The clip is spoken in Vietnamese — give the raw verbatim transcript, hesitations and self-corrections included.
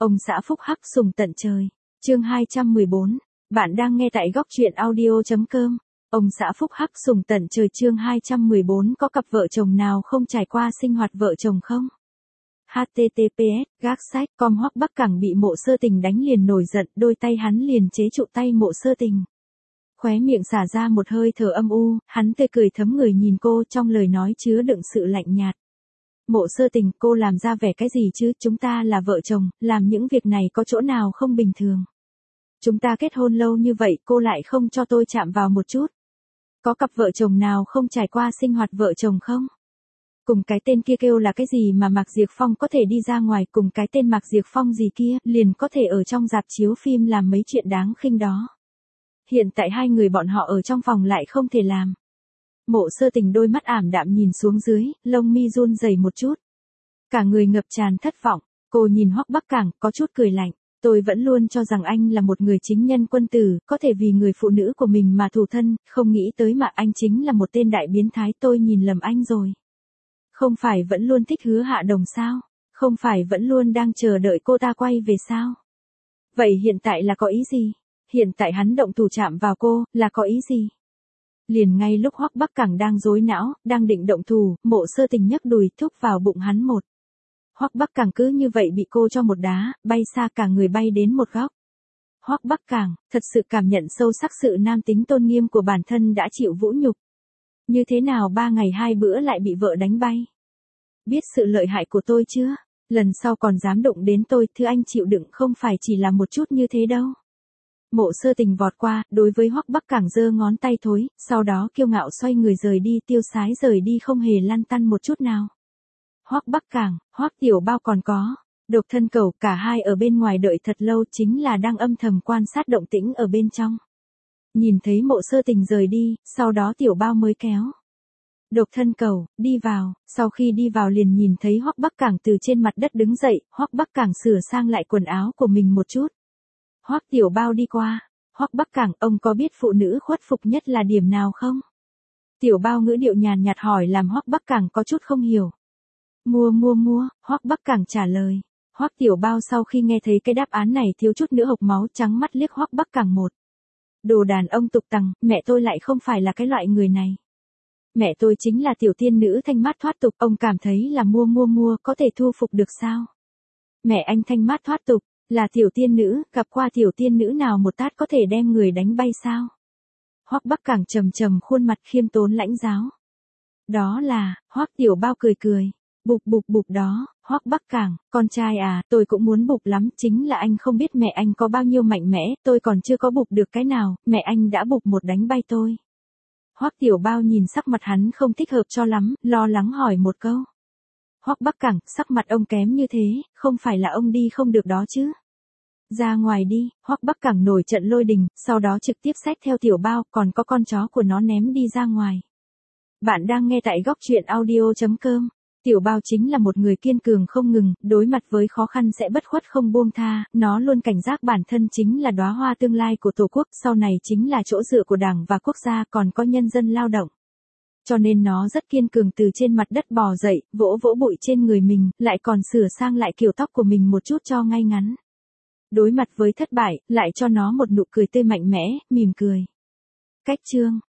Ông xã phúc hắc sùng tận trời. Chương hai trăm mười bốn. Bạn đang nghe tại góc truyện audio chấm com. Ông xã phúc hắc sùng tận trời chương hai trăm mười bốn có cặp vợ chồng nào không trải qua sinh hoạt vợ chồng không? H T T P S gác sách com Hoắc Bắc Cẳng bị Mộ Sơ Tình đánh liền nổi giận, đôi tay hắn liền chế trụ tay Mộ Sơ Tình. Khóe miệng xả ra một hơi thở âm u, hắn tươi cười thấm người nhìn cô, trong lời nói chứa đựng sự lạnh nhạt. Mộ Sơ Tình, cô làm ra vẻ cái gì chứ, chúng ta là vợ chồng, làm những việc này có chỗ nào không bình thường. Chúng ta kết hôn lâu như vậy, cô lại không cho tôi chạm vào một chút. Có cặp vợ chồng nào không trải qua sinh hoạt vợ chồng không? Cùng cái tên kia kêu là cái gì mà Mạc Diệp Phong có thể đi ra ngoài, cùng cái tên Mạc Diệp Phong gì kia, liền có thể ở trong rạp chiếu phim làm mấy chuyện đáng khinh đó. Hiện tại hai người bọn họ ở trong phòng lại không thể làm. Mộ Sơ Tình đôi mắt ảm đạm nhìn xuống dưới, lông mi run rẩy một chút. Cả người ngập tràn thất vọng, cô nhìn Hoắc Bắc Cẳng, có chút cười lạnh. Tôi vẫn luôn cho rằng anh là một người chính nhân quân tử, có thể vì người phụ nữ của mình mà thù thân, không nghĩ tới mà anh chính là một tên đại biến thái, tôi nhìn lầm anh rồi. Không phải vẫn luôn thích Hứa Hạ Đồng sao? Không phải vẫn luôn đang chờ đợi cô ta quay về sao? Vậy hiện tại là có ý gì? Hiện tại hắn động thủ chạm vào cô, là có ý gì? Liền ngay lúc Hoắc Bắc Cẳng đang rối não, đang định động thủ, Mộ Sơ Tình nhấc đùi thúc vào bụng hắn một. Hoắc Bắc Cẳng cứ như vậy bị cô cho một đá, bay xa cả người bay đến một góc. Hoắc Bắc Cẳng, thật sự cảm nhận sâu sắc sự nam tính tôn nghiêm của bản thân đã chịu vũ nhục. Như thế nào ba ngày hai bữa lại bị vợ đánh bay? Biết sự lợi hại của tôi chưa? Lần sau còn dám đụng đến tôi, thứ anh chịu đựng không phải chỉ là một chút như thế đâu. Mộ Sơ Tình vọt qua, đối với Hoắc Bắc Cẳng giơ ngón tay thối, sau đó kiêu ngạo xoay người rời đi, tiêu sái rời đi không hề lăn tăn một chút nào. Hoắc Bắc Cẳng, Hoắc Tiểu Bao còn có. Độc Thân Cẩu, cả hai ở bên ngoài đợi thật lâu, chính là đang âm thầm quan sát động tĩnh ở bên trong. Nhìn thấy Mộ Sơ Tình rời đi, sau đó Tiểu Bao mới kéo Độc Thân Cẩu đi vào, sau khi đi vào liền nhìn thấy Hoắc Bắc Cẳng từ trên mặt đất đứng dậy, Hoắc Bắc Cẳng sửa sang lại quần áo của mình một chút. Hoắc Tiểu Bao đi qua, Hoắc Bắc Cẳng, ông có biết phụ nữ khuất phục nhất là điểm nào không? Tiểu Bao ngữ điệu nhàn nhạt hỏi làm Hoắc Bắc Cẳng có chút không hiểu. Mua mua mua, Hoắc Bắc Cẳng trả lời. Hoắc Tiểu Bao sau khi nghe thấy cái đáp án này thiếu chút nữa hộc máu, trắng mắt liếc Hoắc Bắc Cẳng một. Đồ đàn ông tục tằng, mẹ tôi lại không phải là cái loại người này. Mẹ tôi chính là tiểu tiên nữ thanh mát thoát tục, ông cảm thấy là mua mua mua có thể thu phục được sao? Mẹ anh thanh mát thoát tục, là tiểu tiên nữ, gặp qua tiểu tiên nữ nào một tát có thể đem người đánh bay sao? Hoắc Bắc Cẳng trầm trầm khuôn mặt khiêm tốn lãnh giáo. Đó là, Hoắc Tiểu Bao cười cười. Bụp bụp bụp đó, Hoắc Bắc Cẳng, con trai à, tôi cũng muốn bụp lắm, chính là anh không biết mẹ anh có bao nhiêu mạnh mẽ, tôi còn chưa có bụp được cái nào, mẹ anh đã bụp một đánh bay tôi. Hoắc Tiểu Bao nhìn sắc mặt hắn không thích hợp cho lắm, lo lắng hỏi một câu. Hoắc Bắc Cẳng, sắc mặt ông kém như thế, không phải là ông đi không được đó chứ? Ra ngoài đi, Hoắc Bắc Cẳng nổi trận lôi đình, sau đó trực tiếp xách theo Tiểu Bao, còn có con chó của nó ném đi ra ngoài. Bạn đang nghe tại góc truyện audio chấm com. Tiểu Bao chính là một người kiên cường không ngừng, đối mặt với khó khăn sẽ bất khuất không buông tha, nó luôn cảnh giác bản thân chính là đóa hoa tương lai của Tổ quốc, sau này chính là chỗ dựa của Đảng và quốc gia, còn có nhân dân lao động. Cho nên nó rất kiên cường từ trên mặt đất bò dậy, vỗ vỗ bụi trên người mình, lại còn sửa sang lại kiểu tóc của mình một chút cho ngay ngắn. Đối mặt với thất bại, lại cho nó một nụ cười tươi mạnh mẽ, mỉm cười. Cách chương